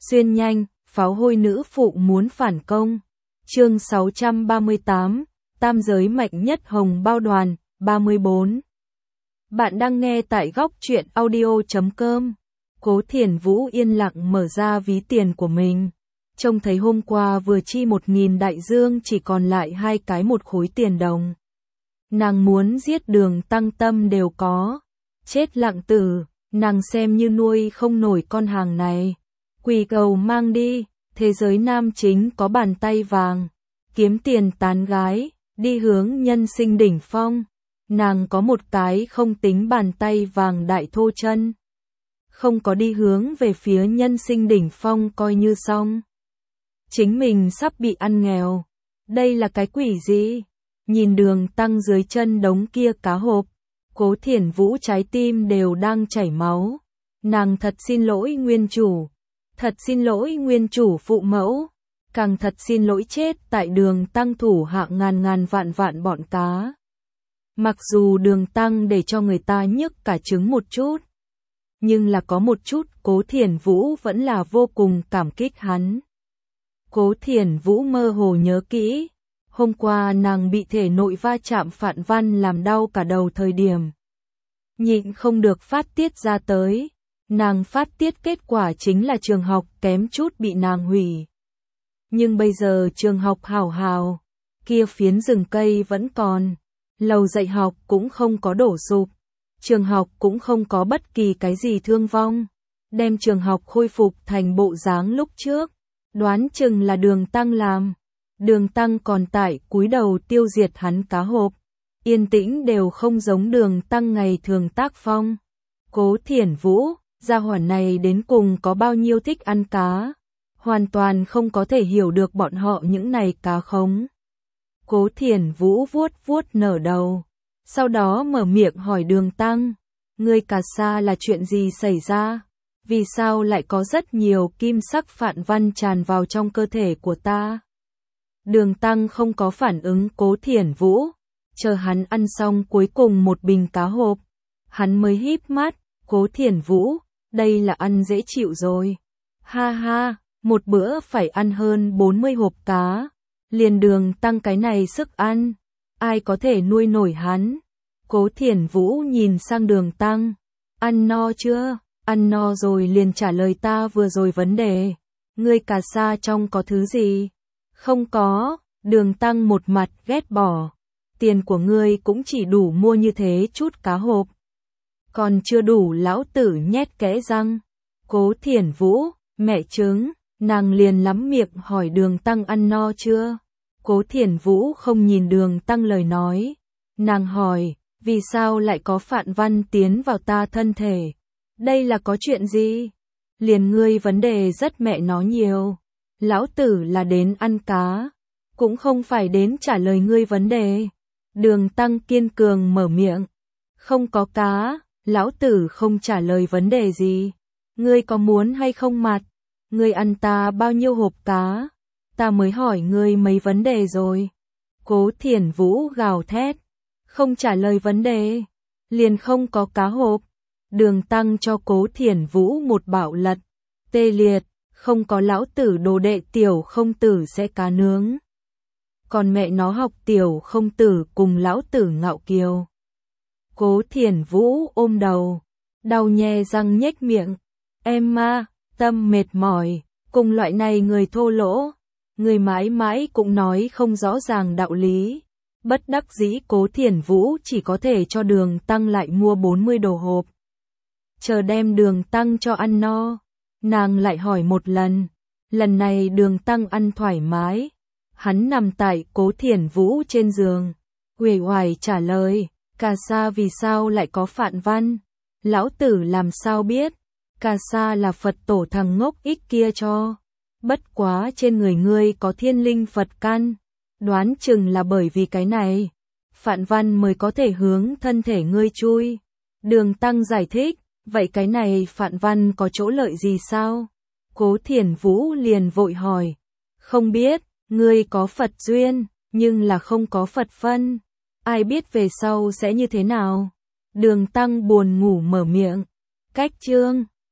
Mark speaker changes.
Speaker 1: Xuyên nhanh, pháo hôi nữ phụ muốn phản công. Chương 638, tam giới mạnh nhất hồng bao đoàn, 34. Bạn đang nghe tại góc truyện audio.com. Cố Thiển Vũ yên lặng mở ra ví tiền của mình. Trông thấy hôm qua vừa chi 1.000 đại dương chỉ còn lại 2 cái 1 khối tiền đồng. Nàng muốn giết Đường Tăng tâm đều có. Chết lặng tử, nàng xem như nuôi không nổi con hàng này. Quỳ cầu mang đi, thế giới nam chính có bàn tay vàng. Kiếm tiền tán gái, đi hướng nhân sinh đỉnh phong. Nàng có một cái không tính bàn tay vàng đại thô chân. Không có đi hướng về phía nhân sinh đỉnh phong coi như xong. Chính mình sắp bị ăn nghèo. Đây là cái quỷ gì? Nhìn Đường Tăng dưới chân đống kia cá hộp. Cố Thiển Vũ trái tim đều đang chảy máu. Nàng thật xin lỗi nguyên chủ. Thật xin lỗi nguyên chủ phụ mẫu. Càng thật xin lỗi chết tại Đường Tăng thủ hạ ngàn vạn bọn cá. Mặc dù Đường Tăng để cho người ta nhức cả trứng một chút. Nhưng là có một chút Cố Thiển Vũ vẫn là vô cùng cảm kích hắn. Cố Thiển Vũ mơ hồ nhớ kỹ. Hôm qua nàng bị thể nội va chạm Phạn Văn làm đau cả đầu thời điểm. Nhịn không được phát tiết ra tới. Nàng phát tiết kết quả chính là trường học kém chút bị nàng hủy. Nhưng bây giờ trường học hào hào. Kia phiến rừng cây vẫn còn. Lầu dạy học cũng không có đổ sụp. Trường học cũng không có bất kỳ cái gì thương vong. Đem trường học khôi phục thành bộ dáng lúc trước. Đoán chừng là Đường Tăng làm. Đường Tăng còn tại cúi đầu tiêu diệt hắn cá hộp. Yên tĩnh đều không giống Đường Tăng ngày thường tác phong. Cố Thiển Vũ, gia hỏa này đến cùng có bao nhiêu thích ăn cá. Hoàn toàn không có thể hiểu được bọn họ những này cá khống. Cố Thiển Vũ vuốt nở đầu. Sau đó mở miệng hỏi Đường Tăng. Ngươi cà sa là chuyện gì xảy ra? Vì sao lại có rất nhiều kim sắc Phạn Văn tràn vào trong cơ thể của ta? Đường Tăng không có phản ứng Cố Thiển Vũ. Chờ hắn ăn xong cuối cùng một bình cá hộp. Hắn mới híp mắt. Cố Thiển Vũ, đây là ăn dễ chịu rồi. Ha ha, một bữa phải ăn hơn 40 hộp cá. Liền Đường Tăng cái này sức ăn. Ai có thể nuôi nổi hắn? Cố Thiển Vũ nhìn sang Đường Tăng. Ăn no chưa? Ăn no rồi liền trả lời ta vừa rồi vấn đề. Ngươi cà sa trong có thứ gì? Không có. Đường Tăng một mặt ghét bỏ. Tiền của ngươi cũng chỉ đủ mua như thế chút cá hộp. Còn chưa đủ lão tử nhét kẽ răng. Cố Thiển Vũ, mẹ trứng. Nàng liền lắm miệng hỏi Đường Tăng ăn no chưa? Cố Thiển Vũ không nhìn Đường Tăng lời nói. Nàng hỏi, vì sao lại có Phạn Văn tiến vào ta thân thể? Đây là có chuyện gì? Liền ngươi vấn đề rất mẹ nó nhiều. Lão tử là đến ăn cá, cũng không phải đến trả lời ngươi vấn đề. Đường Tăng kiên cường mở miệng. Không có cá, lão tử không trả lời vấn đề gì. Ngươi có muốn hay không mặt? Ngươi ăn ta bao nhiêu hộp cá? Ta mới hỏi ngươi mấy vấn đề rồi. Cố Thiển Vũ gào thét. Không trả lời vấn đề. Liền không có cá hộp. Đường Tăng cho Cố Thiển Vũ một bạo lật. Tê liệt. Không có lão tử đồ đệ tiểu không tử sẽ cá nướng. Còn mẹ nó học tiểu không tử cùng lão tử ngạo kiều. Cố Thiển Vũ ôm đầu. Đau nhe răng nhếch miệng. Em ma, tâm mệt mỏi. Cùng loại này người thô lỗ. Người mãi mãi cũng nói không rõ ràng đạo lý. Bất đắc dĩ Cố Thiển Vũ chỉ có thể cho Đường Tăng lại mua 40 đồ hộp. Chờ đem Đường Tăng cho ăn no. Nàng lại hỏi một lần. Lần này Đường Tăng ăn thoải mái. Hắn nằm tại Cố Thiển Vũ trên giường. Uể oải trả lời. Cà sa vì sao lại có Phạn Văn? Lão tử làm sao biết? Cà sa là Phật tổ thằng ngốc ích kia cho. Bất quá trên người ngươi có thiên linh Phật căn. Đoán chừng là bởi vì cái này. Phạn Văn mới có thể hướng thân thể ngươi chui. Đường Tăng giải thích. Vậy cái này Phạn Văn có chỗ lợi gì sao? Cố Thiển Vũ liền vội hỏi. Không biết, ngươi có Phật duyên, nhưng là không có Phật phân. Ai biết về sau sẽ như thế nào? Đường Tăng buồn ngủ mở miệng. Cách chương